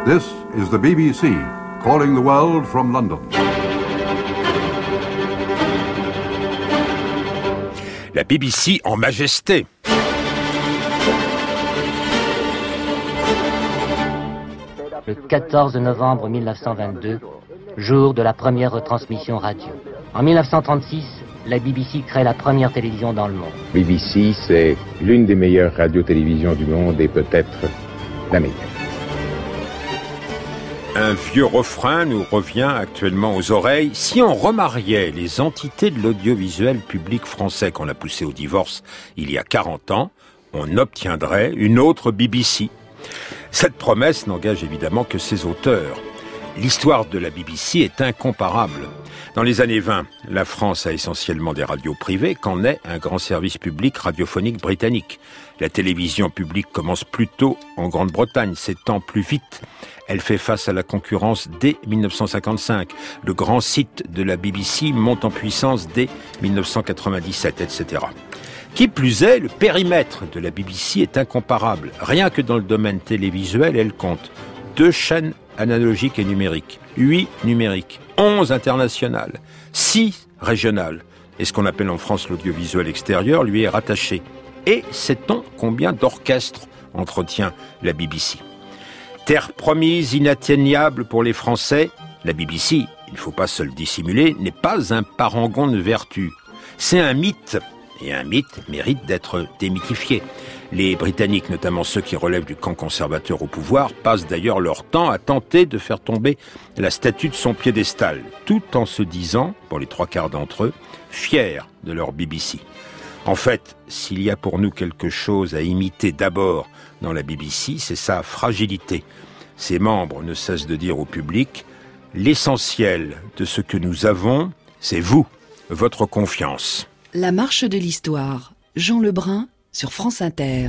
This is the BBC, calling the world from London. La BBC en majesté. Le 14 novembre 1922, jour de la première retransmission radio. En 1936, la BBC crée la première télévision dans le monde. BBC, c'est l'une des meilleures radios-télévisions du monde et peut-être la meilleure. Un vieux refrain nous revient actuellement aux oreilles. Si on remariait les entités de l'audiovisuel public français qu'on a poussé au divorce il y a 40 ans, on obtiendrait une autre BBC. Cette promesse n'engage évidemment que ses auteurs. L'histoire de la BBC est incomparable. Dans les années 20, la France a essentiellement des radios privées qu'en est un grand service public radiophonique britannique. La télévision publique commence plus tôt en Grande-Bretagne, s'étend plus vite. Elle fait face à la concurrence dès 1955. Le grand site de la BBC monte en puissance dès 1997, etc. Qui plus est, le périmètre de la BBC est incomparable. Rien que dans le domaine télévisuel, elle compte 2 chaînes analogiques et numériques, 8 numériques, 11 internationales, 6 régionales. Et ce qu'on appelle en France l'audiovisuel extérieur lui est rattaché. Et sait-on combien d'orchestres entretient la BBC ? Terre promise, inatteignable pour les Français, la BBC, il ne faut pas se le dissimuler, n'est pas un parangon de vertu. C'est un mythe, et un mythe mérite d'être démythifié. Les Britanniques, notamment ceux qui relèvent du camp conservateur au pouvoir, passent d'ailleurs leur temps à tenter de faire tomber la statue de son piédestal, tout en se disant, pour les 3/4 d'entre eux, fiers de leur BBC. En fait, s'il y a pour nous quelque chose à imiter d'abord dans la BBC, c'est sa fragilité. Ses membres ne cessent de dire au public « L'essentiel de ce que nous avons, c'est vous, votre confiance ». La marche de l'histoire, Jean Lebrun sur France Inter.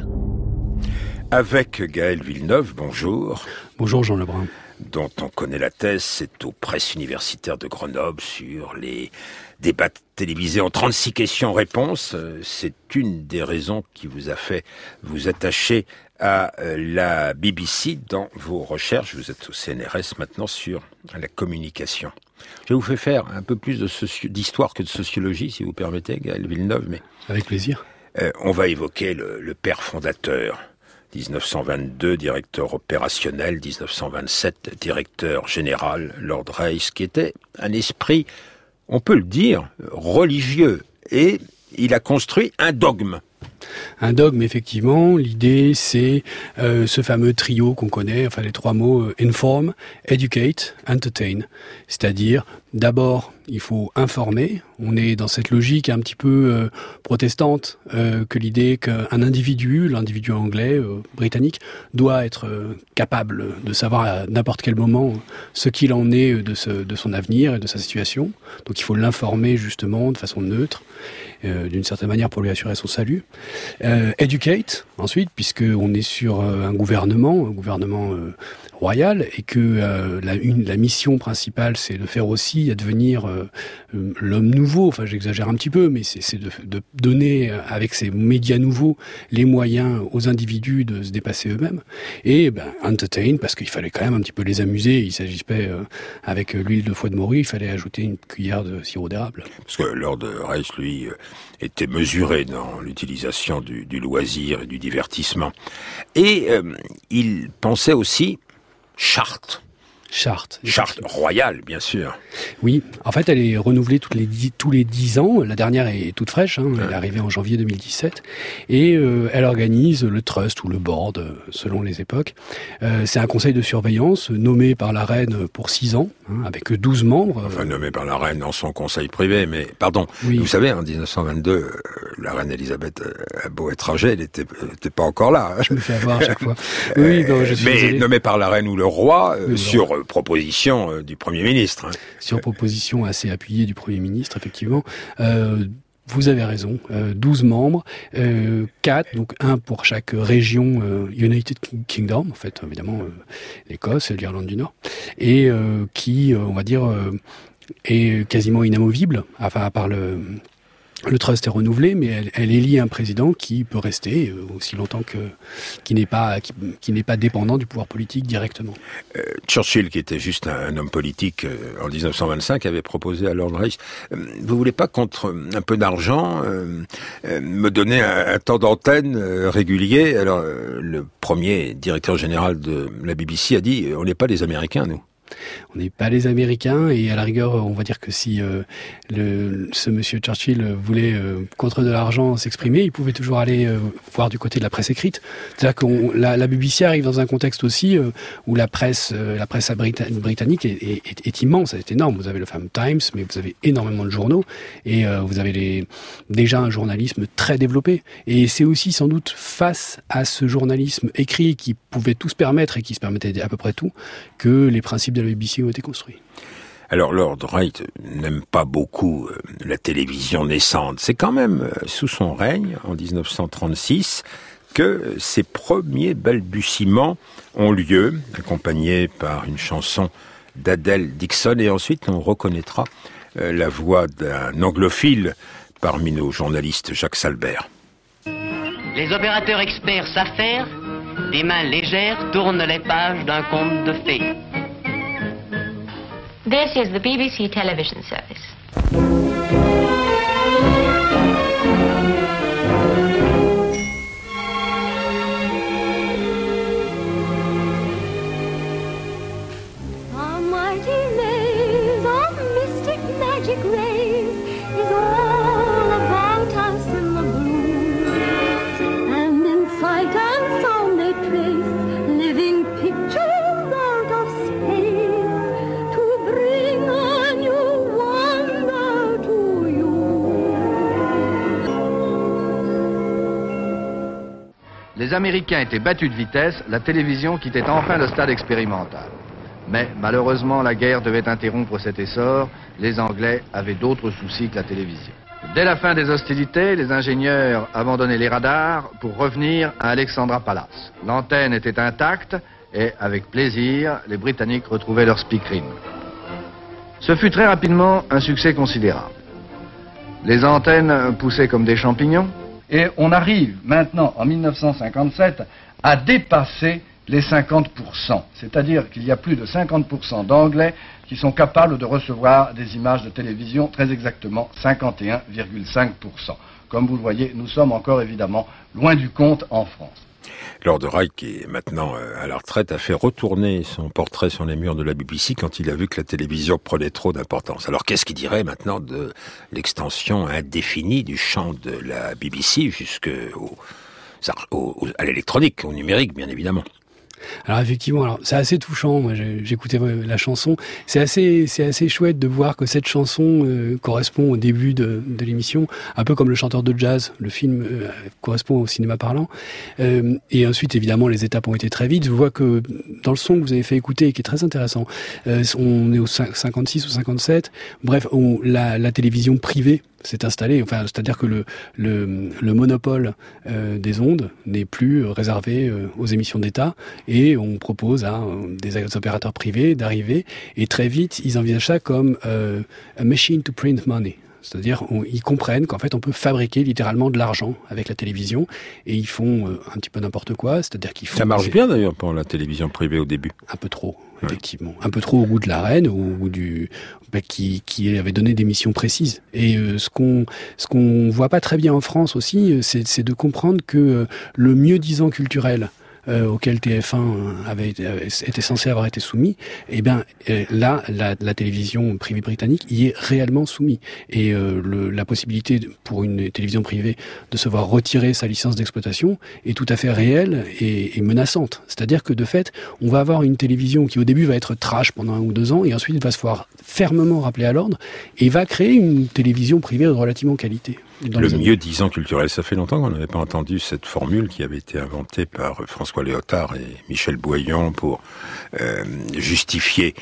Avec Gaël Villeneuve, bonjour. Bonjour Jean Lebrun. Dont on connaît la thèse, c'est aux presses universitaires de Grenoble sur les débats télévisés en 36 questions-réponses. C'est une des raisons qui vous a fait vous attacher à la BBC dans vos recherches. Vous êtes au CNRS maintenant sur la communication. Je vous fais faire un peu plus d'histoire que de sociologie, si vous permettez, Gaël Villeneuve. Mais avec plaisir. On va évoquer le père fondateur. 1922, directeur opérationnel, 1927, directeur général, Lord Race, qui était un esprit, on peut le dire, religieux. Et il a construit un dogme. Un dogme, effectivement. L'idée, c'est ce fameux trio qu'on connaît, enfin les 3 mots, inform, educate, entertain. C'est-à-dire, d'abord, il faut informer. On est dans cette logique un petit peu protestante, que l'idée qu'un individu, l'individu anglais, britannique, doit être capable de savoir à n'importe quel moment ce qu'il en est de son avenir et de sa situation. Donc il faut l'informer justement de façon neutre, d'une certaine manière pour lui assurer son salut. Educate, ensuite, puisqu'on est sur un gouvernement royal, et que la mission principale, c'est de faire aussi advenir l'homme nouveau, enfin j'exagère un petit peu, mais c'est de donner, avec ces médias nouveaux, les moyens aux individus de se dépasser eux-mêmes. Et entertain, parce qu'il fallait quand même un petit peu les amuser. Il s'agissait, avec l'huile de foie de morue, il fallait ajouter une cuillère de sirop d'érable. Parce que Lord Race, lui, était mesuré dans l'utilisation du loisir et du divertissement. Et il pensait aussi charte royale, bien sûr. Oui, en fait, elle est renouvelée tous les 10 ans. La dernière est toute fraîche, elle est arrivée en janvier 2017. Et elle organise le trust ou le board, selon les époques. C'est un conseil de surveillance nommé par la reine pour 6 ans, avec 12 membres. Enfin, nommé par la reine dans son conseil privé, mais pardon. Oui. Vous savez, en 1922, la reine Elisabeth a beau être âgée, elle était pas encore là. Je me fais avoir à chaque fois. Oui, non, je suis désolé. Nommé par la reine ou le roi, sur proposition du Premier ministre. Sur proposition assez appuyée du Premier ministre, effectivement. Vous avez raison, 12 membres, 4, donc un pour chaque région United Kingdom, en fait, évidemment, l'Écosse et l'Irlande du Nord, et qui, on va dire, est quasiment inamovible, enfin, à part Le trust est renouvelé, mais elle élit un président qui peut rester aussi longtemps qui n'est pas dépendant du pouvoir politique directement. Churchill, qui était juste un homme politique en 1925, avait proposé à Lord Reich, vous voulez pas, contre un peu d'argent, me donner un temps d'antenne régulier? Alors le premier directeur général de la BBC a dit, on n'est pas des Américains, nous. On n'est pas les Américains, et à la rigueur, on va dire que si ce monsieur Churchill voulait, contre de l'argent, s'exprimer, il pouvait toujours aller voir du côté de la presse écrite. C'est-à-dire que la BBC arrive dans un contexte aussi où la presse britannique est immense, c'est énorme. Vous avez le fameux Times, mais vous avez énormément de journaux, et vous avez déjà un journalisme très développé. Et c'est aussi sans doute face à ce journalisme écrit qui pouvait tout se permettre, et qui se permettait à peu près tout, que les principes de la BBC ont été construits. Alors Lord Wright n'aime pas beaucoup la télévision naissante. C'est quand même sous son règne, en 1936, que ses premiers balbutiements ont lieu, accompagnés par une chanson d'Adele Dixon, et ensuite on reconnaîtra la voix d'un anglophile parmi nos journalistes, Jacques Salbert. Les opérateurs experts savent faire, des mains légères tournent les pages d'un conte de fées. This is the BBC television service. A mighty maze of mystic magic rays is all about us in the blue. And in sight and sound they trace living pictures out of space. Les Américains étaient battus de vitesse, la télévision quittait enfin le stade expérimental. Mais malheureusement, la guerre devait interrompre cet essor. Les Anglais avaient d'autres soucis que la télévision. Dès la fin des hostilités, les ingénieurs abandonnaient les radars pour revenir à Alexandra Palace. L'antenne était intacte et, avec plaisir, les Britanniques retrouvaient leur speakerine. Ce fut très rapidement un succès considérable. Les antennes poussaient comme des champignons. Et on arrive maintenant, en 1957, à dépasser les 50%. C'est-à-dire qu'il y a plus de 50% d'Anglais qui sont capables de recevoir des images de télévision, très exactement 51,5%. Comme vous le voyez, nous sommes encore évidemment loin du compte en France. Lord Wright, qui est maintenant à la retraite, a fait retourner son portrait sur les murs de la BBC quand il a vu que la télévision prenait trop d'importance. Alors qu'est-ce qu'il dirait maintenant de l'extension indéfinie du champ de la BBC jusqu'à l'électronique, au numérique, bien évidemment? Alors effectivement, c'est assez touchant. Moi, j'écoutais la chanson. C'est assez chouette de voir que cette chanson correspond au début de l'émission, un peu comme Le chanteur de jazz. Le film correspond au cinéma parlant. Et ensuite, évidemment, les étapes ont été très vite. Je vois que dans le son que vous avez fait écouter, qui est très intéressant, on est au 56 ou 57. Bref, la télévision privée s'est installé, c'est-à-dire que le monopole des ondes n'est plus réservé aux émissions d'État, et on propose à des opérateurs privés d'arriver, et très vite ils envisagent ça comme a machine to print money. C'est-à-dire, ils comprennent qu'en fait, on peut fabriquer littéralement de l'argent avec la télévision, et ils font un petit peu n'importe quoi. C'est-à-dire qu'ils font. Ça marche bien d'ailleurs pour la télévision privée au début. Un peu trop, effectivement. Un peu trop au goût de la reine, au goût qui avait donné des missions précises. Et ce qu'on voit pas très bien en France aussi, c'est de comprendre que le mieux-disant culturel auquel TF1 était censé avoir été soumis, là, la télévision privée britannique y est réellement soumise. Et la possibilité pour une télévision privée de se voir retirer sa licence d'exploitation est tout à fait réelle et menaçante. C'est-à-dire que de fait, on va avoir une télévision qui au début va être trash pendant 1 ou 2 ans, et ensuite va se voir fermement rappeler à l'ordre, et va créer une télévision privée de relativement qualité. Le mieux-disant culturel, ça fait longtemps qu'on n'avait pas entendu cette formule qui avait été inventée par François Léotard et Michel Boyon pour justifier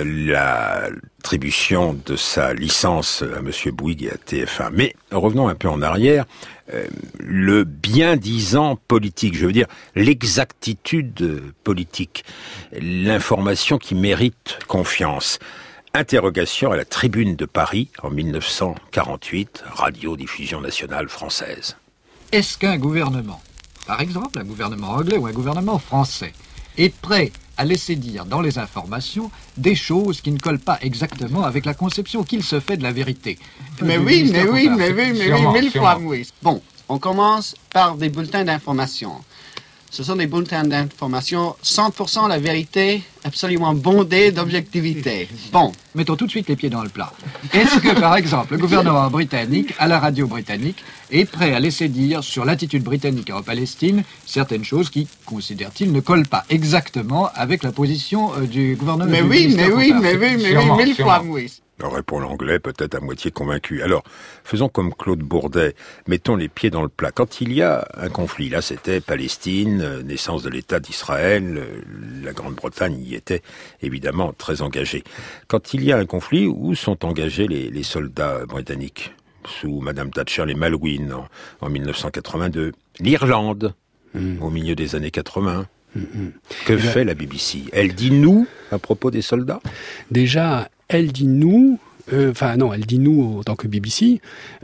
l'attribution de sa licence à Monsieur Bouygues et à TF1. Mais revenons un peu en arrière. Le bien-disant politique, je veux dire l'exactitude politique, l'information qui mérite confiance. Interrogation à la Tribune de Paris en 1948, radiodiffusion nationale française. Est-ce qu'un gouvernement, par exemple un gouvernement anglais ou un gouvernement français, est prêt à laisser dire dans les informations des choses qui ne collent pas exactement avec la conception qu'il se fait de la vérité? Mais oui, mille fois oui. Bon, on commence par des bulletins d'information. Ce sont des bulletins d'information 100% la vérité, absolument bondés d'objectivité. Bon. Mettons tout de suite les pieds dans le plat. Est-ce que, par exemple, le gouvernement britannique, à la radio britannique, est prêt à laisser dire sur l'attitude britannique en Palestine certaines choses qui, considère-t-il, ne collent pas exactement avec la position du gouvernement? Mais oui, mille fois oui. Répond l'anglais, peut-être à moitié convaincu. Alors, faisons comme Claude Bourdet, mettons les pieds dans le plat. Quand il y a un conflit, là c'était Palestine, naissance de l'État d'Israël, la Grande-Bretagne y était évidemment très engagée. Quand il y a un conflit, où sont engagés les soldats britanniques? Sous Madame Thatcher, les Malouines en 1982. L'Irlande, au milieu des années 80. Que fait la BBC? Elle dit nous à propos des soldats? Déjà, elle dit nous, elle dit nous en tant que BBC.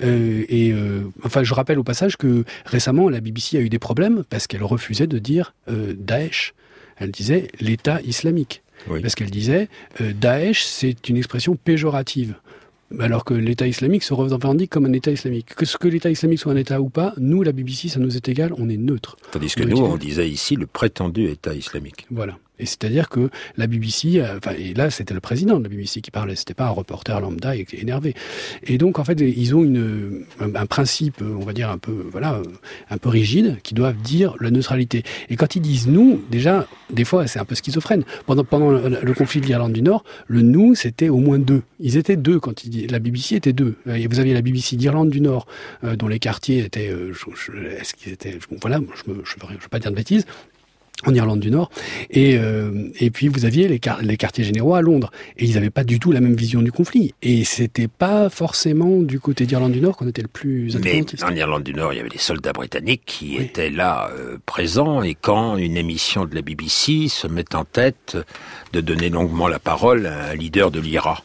Je rappelle au passage que récemment, la BBC a eu des problèmes parce qu'elle refusait de dire Daesh. Elle disait l'État islamique. Oui. Parce qu'elle disait Daesh, c'est une expression péjorative. Alors que l'État islamique se revendique comme un État islamique. Que ce que l'État islamique soit un État ou pas, nous, la BBC, ça nous est égal, on est neutre. Tandis que nous, on disait ici le prétendu État islamique. Voilà. Et c'est-à-dire que la BBC, et là c'était le président de la BBC qui parlait, c'était pas un reporter lambda énervé. Et donc en fait ils ont un principe, on va dire un peu rigide, qui doivent dire la neutralité. Et quand ils disent nous, déjà des fois c'est un peu schizophrène. Pendant le conflit de l'Irlande du Nord, le nous c'était au moins 2. Ils étaient 2 quand ils disent. La BBC était 2. Et vous aviez la BBC d'Irlande du Nord, dont les quartiers étaient, est-ce qu'ils étaient, je veux pas dire de bêtises. En Irlande du Nord, et puis vous aviez les quartiers généraux à Londres, et ils n'avaient pas du tout la même vision du conflit, et c'était pas forcément du côté d'Irlande du Nord qu'on était le plus indépendantiste. Mais en Irlande du Nord, il y avait des soldats britanniques qui étaient là présents, et quand une émission de la BBC se met en tête de donner longuement la parole à un leader de l'IRA.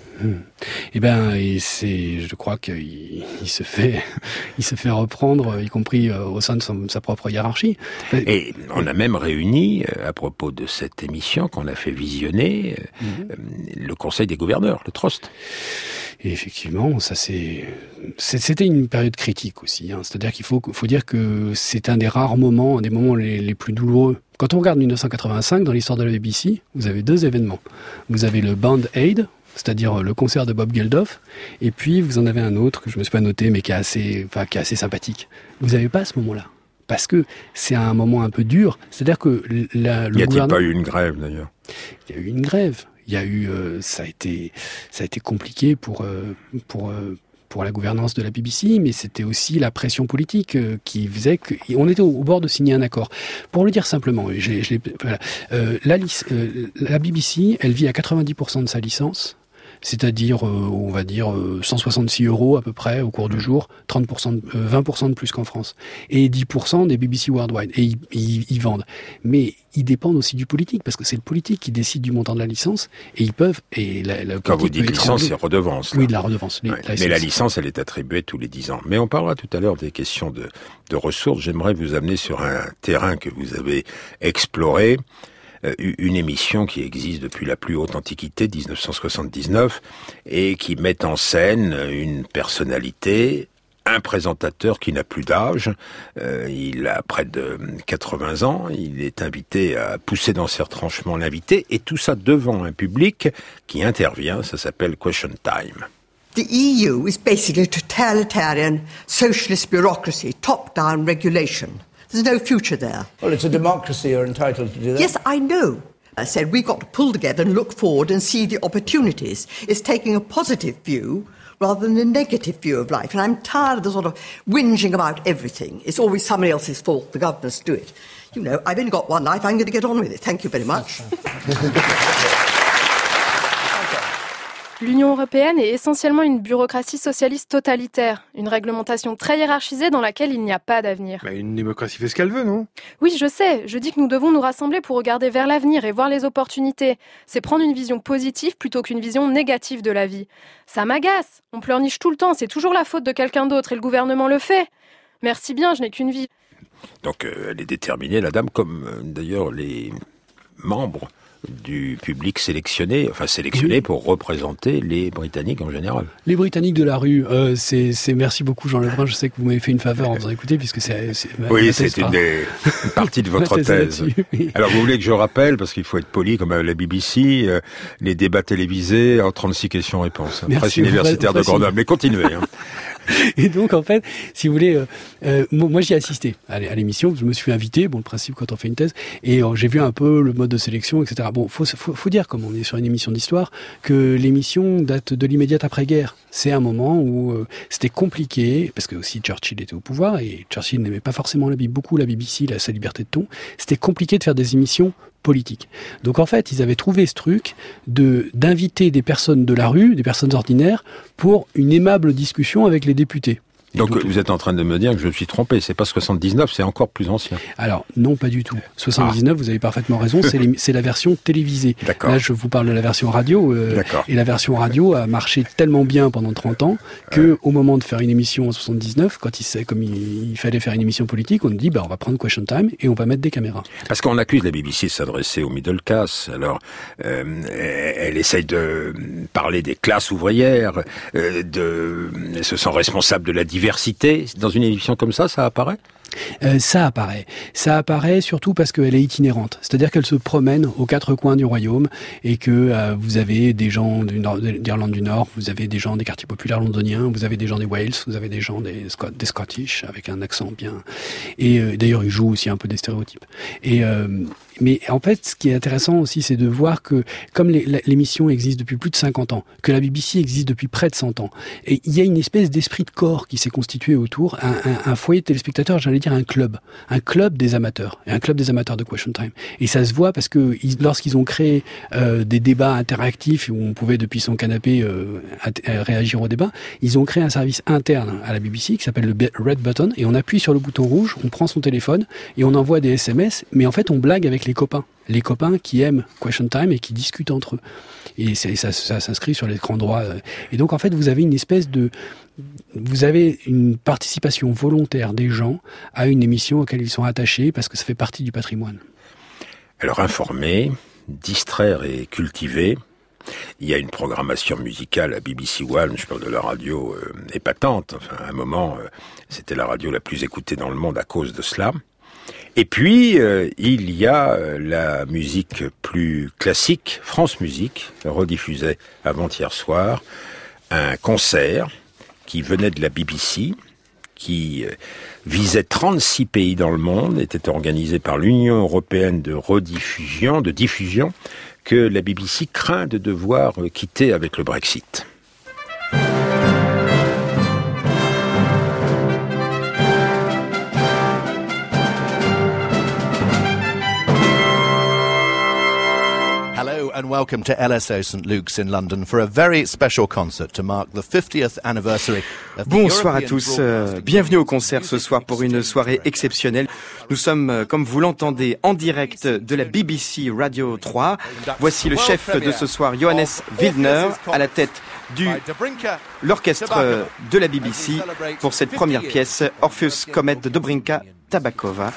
Je crois qu'il se fait reprendre, y compris au sein de sa propre hiérarchie. Et on a même réuni, à propos de cette émission qu'on a fait visionner, le Conseil des gouverneurs, le Trust. Et effectivement, c'était une période critique aussi. C'est-à-dire qu'il faut dire que c'est un des rares moments, un des moments les plus douloureux. Quand on regarde 1985, dans l'histoire de la BBC, vous avez 2 événements. Vous avez le Band Aid, c'est-à-dire le concert de Bob Geldof, et puis vous en avez un autre que je me suis pas noté, mais qui est assez sympathique. Vous n'avez pas à ce moment-là, parce que c'est un moment un peu dur. C'est-à-dire que le gouvernement... Y a-t-il pas eu une grève d'ailleurs? Il y a eu une grève. Il y a eu, ça a été compliqué pour la gouvernance de la BBC, mais c'était aussi la pression politique qui faisait qu'on était au bord de signer un accord. Pour le dire simplement, la BBC, elle vit à 90% de sa licence, c'est-à-dire, on va dire, 166 € à peu près au cours du jour, 20% de plus qu'en France, et 10% des BBC Worldwide, et ils vendent. Mais ils dépendent aussi du politique, parce que c'est le politique qui décide du montant de la licence, et ils peuvent... Quand vous dites licence, c'est redevance. Là. Oui, de la redevance. Mais la licence, elle est attribuée tous les 10 ans. Mais on parlera tout à l'heure des questions de ressources. J'aimerais vous amener sur un terrain que vous avez exploré, une émission qui existe depuis la plus haute antiquité, 1979, et qui met en scène une personnalité, un présentateur qui n'a plus d'âge, il a près de 80 ans, il est invité à pousser dans ses retranchements l'invité, et tout ça devant un public qui intervient, ça s'appelle Question Time. The EU is basically a totalitarian socialist bureaucracy, top-down regulation. There's no future there. Well, it's a democracy. You're entitled to do that. Yes, I know. I said we've got to pull together and look forward and see the opportunities. It's taking a positive view rather than a negative view of life. And I'm tired of the sort of whinging about everything. It's always somebody else's fault. The governments do it. You know, I've only got one life. I'm going to get on with it. Thank you very much. L'Union européenne est essentiellement une bureaucratie socialiste totalitaire, une réglementation très hiérarchisée dans laquelle il n'y a pas d'avenir. Mais une démocratie fait ce qu'elle veut, non ? Oui, je sais. Je dis que nous devons nous rassembler pour regarder vers l'avenir et voir les opportunités. C'est prendre une vision positive plutôt qu'une vision négative de la vie. Ça m'agace. On pleurniche tout le temps. C'est toujours la faute de quelqu'un d'autre et le gouvernement le fait. Merci bien, je n'ai qu'une vie. Donc elle est déterminée, la dame, comme d'ailleurs les membres du public sélectionné pour représenter les Britanniques en général. Les Britanniques de la rue, c'est merci beaucoup Jean Lebrun, je sais que vous m'avez fait une faveur en faisant écouter, puisque c'est oui, c'est une partie de votre thèse. Oui. Alors vous voulez que je rappelle, parce qu'il faut être poli, comme à la BBC, les débats télévisés en 36 questions-réponses. Presse universitaire de Grenoble. Mais continuez. Et donc, en fait, si vous voulez, moi j'y ai assisté à l'émission, je me suis invité, bon, le principe quand on fait une thèse, et j'ai vu un peu le mode de sélection, etc. Bon, faut dire, comme on est sur une émission d'histoire, que l'émission date de l'immédiate après-guerre. C'est un moment où c'était compliqué, parce que aussi Churchill était au pouvoir, et Churchill n'aimait pas forcément beaucoup la BBC, sa liberté de ton. C'était compliqué de faire des émissions politique. Donc en fait, ils avaient trouvé ce truc d'inviter des personnes de la rue, des personnes ordinaires, pour une aimable discussion avec les députés. Donc vous êtes en train de me dire que je me suis trompé, c'est pas 79, c'est encore plus ancien. Alors non, pas du tout. 79, vous avez parfaitement raison, c'est la version télévisée. D'accord. Là, je vous parle de la version radio, et la version radio a marché tellement bien pendant 30 ans que au moment de faire une émission en 79, comme il fallait faire une émission politique, on nous dit on va prendre Question Time et on va mettre des caméras. Parce qu'on accuse la BBC de s'adresser aux middle class. Alors elle essaye de parler des classes ouvrières, se sent responsable de la diversité. Dans une émission comme ça apparaît ? Ça apparaît surtout parce qu'elle est itinérante, c'est-à-dire qu'elle se promène aux quatre coins du royaume et que vous avez des gens d'Irlande du Nord, vous avez des gens des quartiers populaires londoniens, vous avez des gens des Wales, vous avez des gens des Scottish avec un accent bien. Et d'ailleurs, ils jouent aussi un peu des stéréotypes. Mais en fait, ce qui est intéressant aussi, c'est de voir que comme l'émission existe depuis plus de 50 ans, que la BBC existe depuis près de 100 ans, et il y a une espèce d'esprit de corps qui s'est constitué autour, un foyer de téléspectateurs, j'allais dire un club des amateurs, et un club des amateurs de Question Time. Et ça se voit parce que lorsqu'ils ont créé des débats interactifs où on pouvait depuis son canapé réagir au débat, ils ont créé un service interne à la BBC qui s'appelle le Red Button, et on appuie sur le bouton rouge, on prend son téléphone et on envoie des SMS, mais en fait on blague avec les copains qui aiment Question Time et qui discutent entre eux. Et ça s'inscrit sur l'écran droit. Et donc, en fait, vous avez une participation volontaire des gens à une émission auquel ils sont attachés parce que ça fait partie du patrimoine. Alors, informer, distraire et cultiver. Il y a une programmation musicale à BBC One, je parle de la radio épatante. Enfin, à un moment, c'était la radio la plus écoutée dans le monde à cause de cela. Et puis, il y a la musique plus classique, France Musique, rediffusait avant-hier soir, un concert qui venait de la BBC, qui visait 36 pays dans le monde, était organisé par l'Union européenne de diffusion, que la BBC craint de devoir quitter avec le Brexit. And welcome to LSO St Luke's in London for a very special concert to mark the 50th anniversary of the Bonsoir à tous, bienvenue au concert ce soir pour une soirée exceptionnelle. Nous sommes, comme vous l'entendez, en direct de la BBC Radio 3. Voici le chef de ce soir, Johannes Wildner, à la tête de l'orchestre de la BBC pour cette première pièce, Orpheus Comet de Dobrinka Tabakova.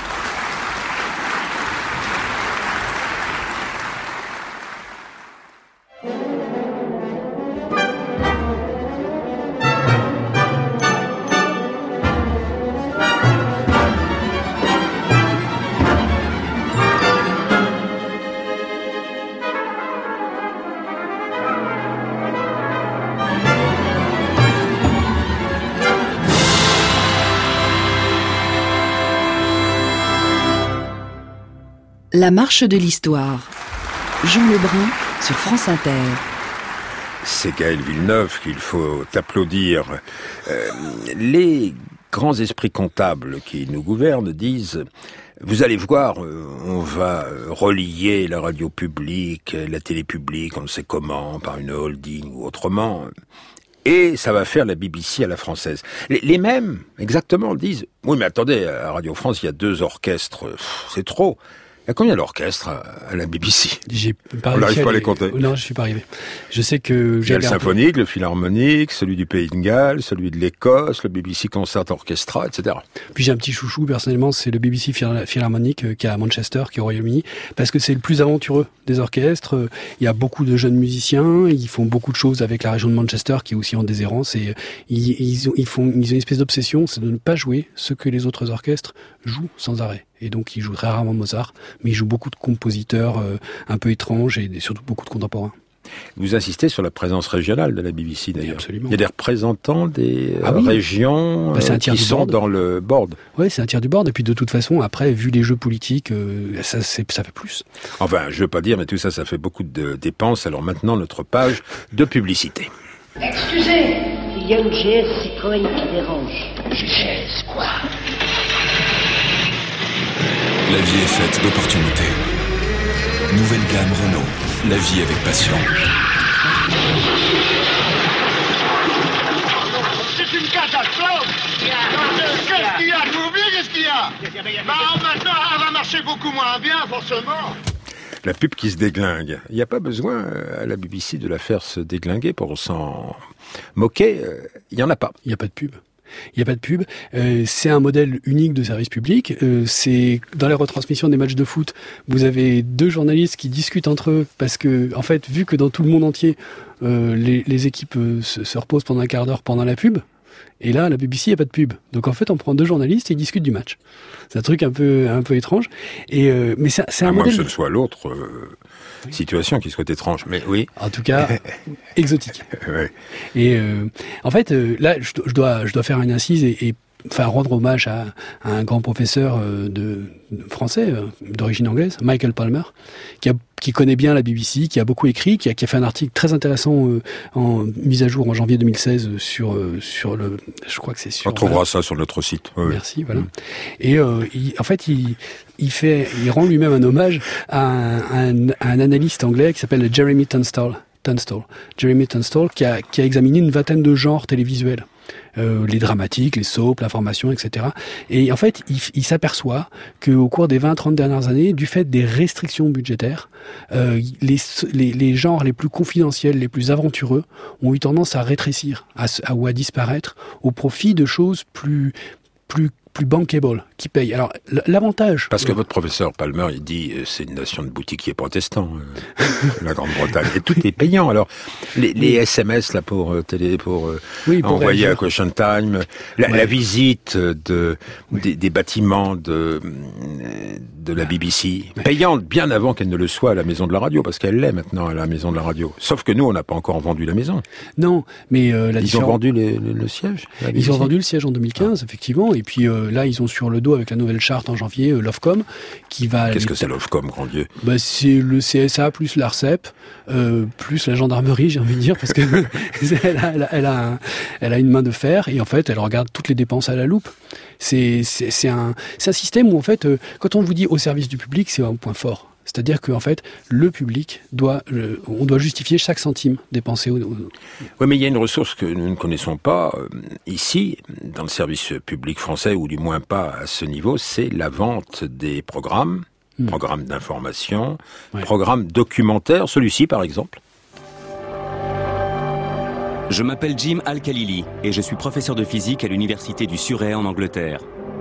La marche de l'histoire. Jean Lebrun sur France Inter. C'est Gaël Villeneuve qu'il faut applaudir. Les grands esprits comptables qui nous gouvernent disent « Vous allez voir, on va relier la radio publique, la télé publique, on ne sait comment, par une holding ou autrement, et ça va faire la BBC à la française. » Les mêmes, exactement, disent « Oui, mais attendez, à Radio France, il y a 2 orchestres, c'est trop. » Il y a combien d'orchestres à la BBC? On n'arrive pas à les compter. Non, je suis pas arrivé. Je sais que il y a le symphonique, le philharmonique, celui du Pays de Galles, celui de l'Écosse, le BBC Concert Orchestra, etc. Puis j'ai un petit chouchou, personnellement, c'est le BBC Philharmonic qui est à Manchester, qui est au Royaume-Uni, parce que c'est le plus aventureux des orchestres. Il y a beaucoup de jeunes musiciens, ils font beaucoup de choses avec la région de Manchester, qui est aussi en déshérence, et ils ont une espèce d'obsession, c'est de ne pas jouer ce que les autres orchestres jouent sans arrêt. Et donc, ils jouent très rarement Mozart, mais ils jouent beaucoup de compositeurs un peu étranges et surtout beaucoup de contemporains. Vous insistez sur la présence régionale de la BBC, d'ailleurs. Absolument. Il y a des représentants des régions qui sont dans le board. Oui, c'est un tiers du board. Et puis, de toute façon, après, vu les jeux politiques, ça fait plus. Enfin, je veux pas dire, mais tout ça, ça fait beaucoup de dépenses. Alors maintenant, notre page de publicité. Excusez, il y a une GS Citroën qui dérange. GS, quoi? La vie est faite d'opportunités. Nouvelle gamme Renault. La vie avec passion. C'est une catastrophe. Qu'est-ce qu'il y a? Vous oubliez qu'est-ce qu'il y a? Maintenant, elle va marcher beaucoup moins bien, forcément. La pub qui se déglingue. Il n'y a pas besoin à la BBC de la faire se déglinguer pour s'en moquer. Il n'y en a pas. Il n'y a pas de pub. Il n'y a pas de pub. C'est un modèle unique de service public. C'est dans les retransmissions des matchs de foot, vous avez 2 journalistes qui discutent entre eux parce que, en fait, vu que dans tout le monde entier, les équipes se reposent pendant un quart d'heure pendant la pub. Et là, à la BBC, il n'y a pas de pub. Donc en fait, on prend 2 journalistes et ils discutent du match. C'est un truc un peu étrange. Mais c'est un modèle. À moins que ce soit l'autre situation qui soit étrange. Mais oui. En tout cas, exotique. Ouais. Et en fait, là, je dois faire une incise et rendre hommage à un grand professeur de français d'origine anglaise, Michael Palmer, qui connaît bien la BBC, qui a beaucoup écrit, qui a fait un article très intéressant en mise à jour en janvier 2016 sur le, je crois que c'est sur. On trouvera ça sur notre site. Oui, merci, voilà. Et en fait, il rend lui-même un hommage à un analyste anglais qui s'appelle Jeremy Tunstall. Jeremy Tunstall, qui a examiné une 20aine de genres télévisuels. Les dramatiques, les soaps, l'information, etc. Et en fait, il s'aperçoit qu'au cours des 20-30 dernières années, du fait des restrictions budgétaires, les genres les plus confidentiels, les plus aventureux, ont eu tendance à rétrécir ou à disparaître au profit de choses plus bankable, qui payent. Alors, l'avantage... Parce que votre professeur Palmer, il dit, c'est une nation de boutiquiers protestants, la Grande-Bretagne. Et tout est payant. Alors, les SMS, là, pour envoyer à Question Time, la visite des bâtiments de la BBC, payante bien avant qu'elle ne le soit à la maison de la radio, parce qu'elle l'est maintenant à la maison de la radio. Sauf que nous, on n'a pas encore vendu la maison. Non, mais ils ont vendu le siège. Ils ont vendu le siège en 2015, effectivement, et puis là, ils ont sur le dos, avec la nouvelle charte en janvier, l'Ofcom, qui va... Qu'est-ce que c'est l'Ofcom, grand Dieu? C'est le CSA plus l'ARCEP, plus la gendarmerie, j'ai envie de dire, parce que elle a une main de fer, et en fait, elle regarde toutes les dépenses à la loupe. C'est un système où, en fait, quand on vous dit au service du public, c'est un point fort. C'est-à-dire qu'en fait, le public on doit justifier chaque centime dépensé. Oui, mais il y a une ressource que nous ne connaissons pas ici, dans le service public français, ou du moins pas à ce niveau, c'est la vente des programmes, programmes d'information, programmes documentaires, celui-ci par exemple. Je m'appelle Jim Al-Khalili et je suis professeur de physique à l'université du Surrey en Angleterre.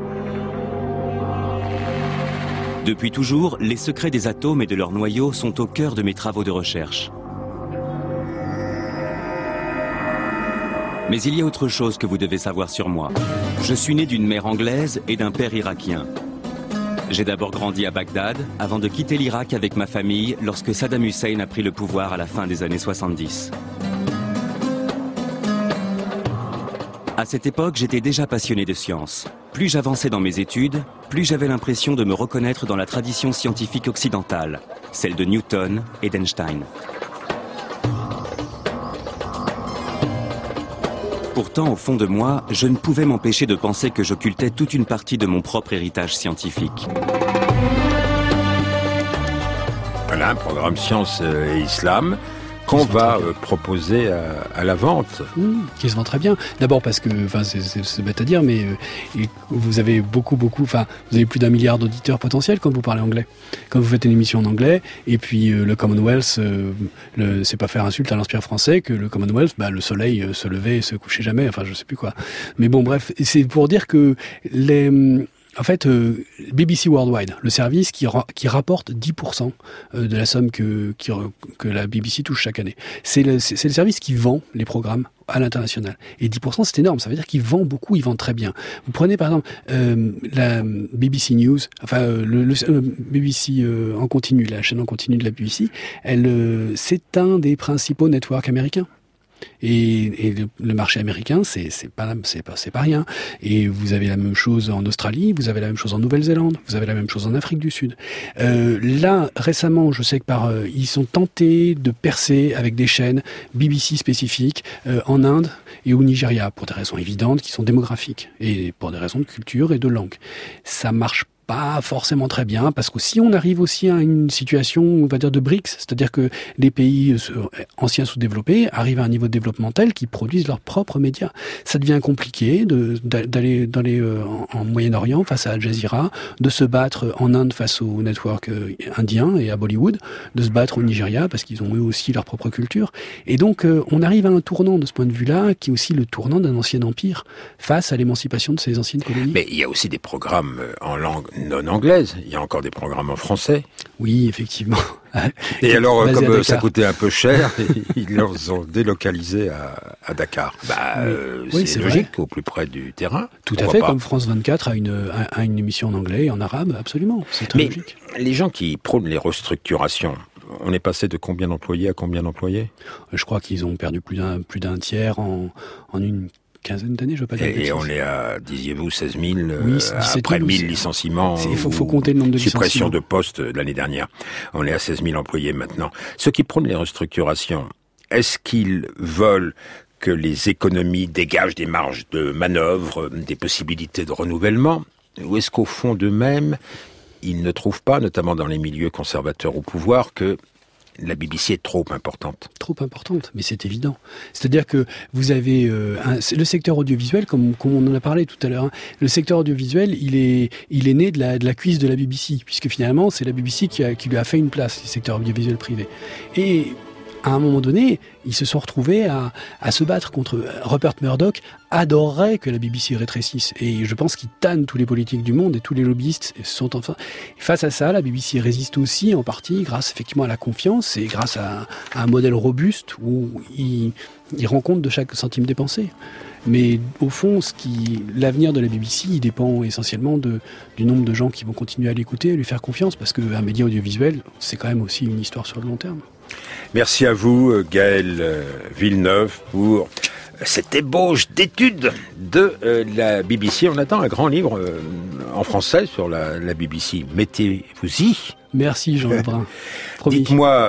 Depuis toujours, les secrets des atomes et de leurs noyaux sont au cœur de mes travaux de recherche. Mais il y a autre chose que vous devez savoir sur moi. Je suis né d'une mère anglaise et d'un père irakien. J'ai d'abord grandi à Bagdad, avant de quitter l'Irak avec ma famille lorsque Saddam Hussein a pris le pouvoir à la fin des années 70. À cette époque, j'étais déjà passionné de science. Plus j'avançais dans mes études, plus j'avais l'impression de me reconnaître dans la tradition scientifique occidentale, celle de Newton et d'Einstein. Pourtant, au fond de moi, je ne pouvais m'empêcher de penser que j'occultais toute une partie de mon propre héritage scientifique. Voilà, un programme Science et Islam qu'on va proposer à la vente. Qui se vend très bien. D'abord parce que, c'est bête à dire, mais vous avez vous avez plus d'1 milliard d'auditeurs potentiels quand vous parlez anglais. Quand vous faites une émission en anglais, et puis le Commonwealth, c'est pas faire insulte à l'Empire français que le Commonwealth, le soleil se levait et se couchait jamais, je sais plus quoi. Mais bon, bref, c'est pour dire que BBC Worldwide, le service qui rapporte 10% de la somme que la BBC touche chaque année. C'est le service qui vend les programmes à l'international. Et 10%, c'est énorme. Ça veut dire qu'il vend beaucoup, il vend très bien. Vous prenez par exemple la BBC News, le BBC en continu, la chaîne en continu de la BBC, c'est un des principaux networks américains. Et le marché américain, c'est pas rien. Et vous avez la même chose en Australie, vous avez la même chose en Nouvelle-Zélande, vous avez la même chose en Afrique du Sud. Là, récemment, je sais que ils sont tentés de percer avec des chaînes BBC spécifiques en Inde et au Nigeria, pour des raisons évidentes qui sont démographiques et pour des raisons de culture et de langue. Ça marche pas forcément très bien, parce que si on arrive aussi à une situation, on va dire, de BRICS, c'est-à-dire que les pays anciens sous-développés arrivent à un niveau de développement tel qu'ils produisent leurs propres médias. Ça devient compliqué d'aller en Moyen-Orient face à Al Jazeera, de se battre en Inde face au network indien et à Bollywood, de se battre au Nigeria parce qu'ils ont eux aussi leur propre culture. Et donc, on arrive à un tournant de ce point de vue-là, qui est aussi le tournant d'un ancien empire face à l'émancipation de ces anciennes colonies. Mais il y a aussi des programmes en langue non anglaise. Il y a encore des programmes en français. Oui, effectivement. Et alors, comme ça coûtait un peu cher, ils les ont délocalisés à Dakar. C'est logique, au plus près du terrain. Tout à fait, comme France 24 a une émission en anglais et en arabe, absolument. C'est très logique. Les gens qui prônent les restructurations, on est passé de combien d'employés à combien d'employés ? Je crois qu'ils ont perdu plus d'un tiers en une quinzaine d'années, je veux pas dire. Et on est à, disiez-vous, 16 000, après 1000 licenciements. Il faut compter le nombre de suppression de postes l'année dernière. On est à 16 000 employés maintenant. Ceux qui prônent les restructurations, est-ce qu'ils veulent que les économies dégagent des marges de manœuvre, des possibilités de renouvellement, ou est-ce qu'au fond d'eux-mêmes, ils ne trouvent pas, notamment dans les milieux conservateurs au pouvoir, que la BBC est trop importante. Trop importante, mais c'est évident. C'est-à-dire que vous avez le secteur audiovisuel, comme on en a parlé tout à l'heure. Le secteur audiovisuel, il est né de la cuisse de la BBC, puisque finalement, c'est la BBC qui lui a fait une place, le secteur audiovisuel privé. Et à un moment donné, ils se sont retrouvés à se battre contre Rupert Murdoch, adorerait que la BBC rétrécisse. Et je pense qu'il tanne tous les politiques du monde et tous les lobbyistes sont enfin. Face à ça, la BBC résiste aussi en partie grâce effectivement à la confiance et grâce à un modèle robuste où il rend compte de chaque centime dépensé. Mais au fond, l'avenir de la BBC, il dépend essentiellement du nombre de gens qui vont continuer à l'écouter, à lui faire confiance, parce qu'un média audiovisuel, c'est quand même aussi une histoire sur le long terme. Merci à vous, Gaël Villeneuve, pour cette ébauche d'études de la BBC. On attend un grand livre en français sur la BBC. Mettez-vous-y. Merci Jean Lebrun. Dites-moi,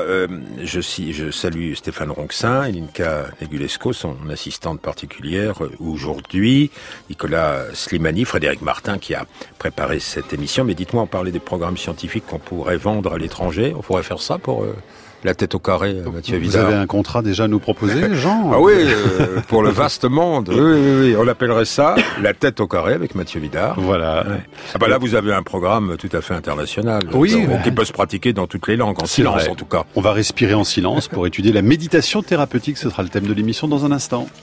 je salue Stéphane Ronxin et Linka Negulesco, son assistante particulière aujourd'hui, Nicolas Slimani, Frédéric Martin qui a préparé cette émission. Mais dites-moi, on parlait des programmes scientifiques qu'on pourrait vendre à l'étranger. On pourrait faire ça pour la tête au carré, Mathieu Vidard. Vous avez un contrat déjà à nous proposer, Jean? Ah oui, pour le vaste monde. Oui, on appellerait ça la tête au carré avec Mathieu Vidard. Voilà. Ouais. Ah bah là, vous avez un programme tout à fait international. Oui. Qui peut se pratiquer dans toutes les langues, en silence en tout cas. On va respirer en silence pour étudier la méditation thérapeutique. Ce sera le thème de l'émission dans un instant.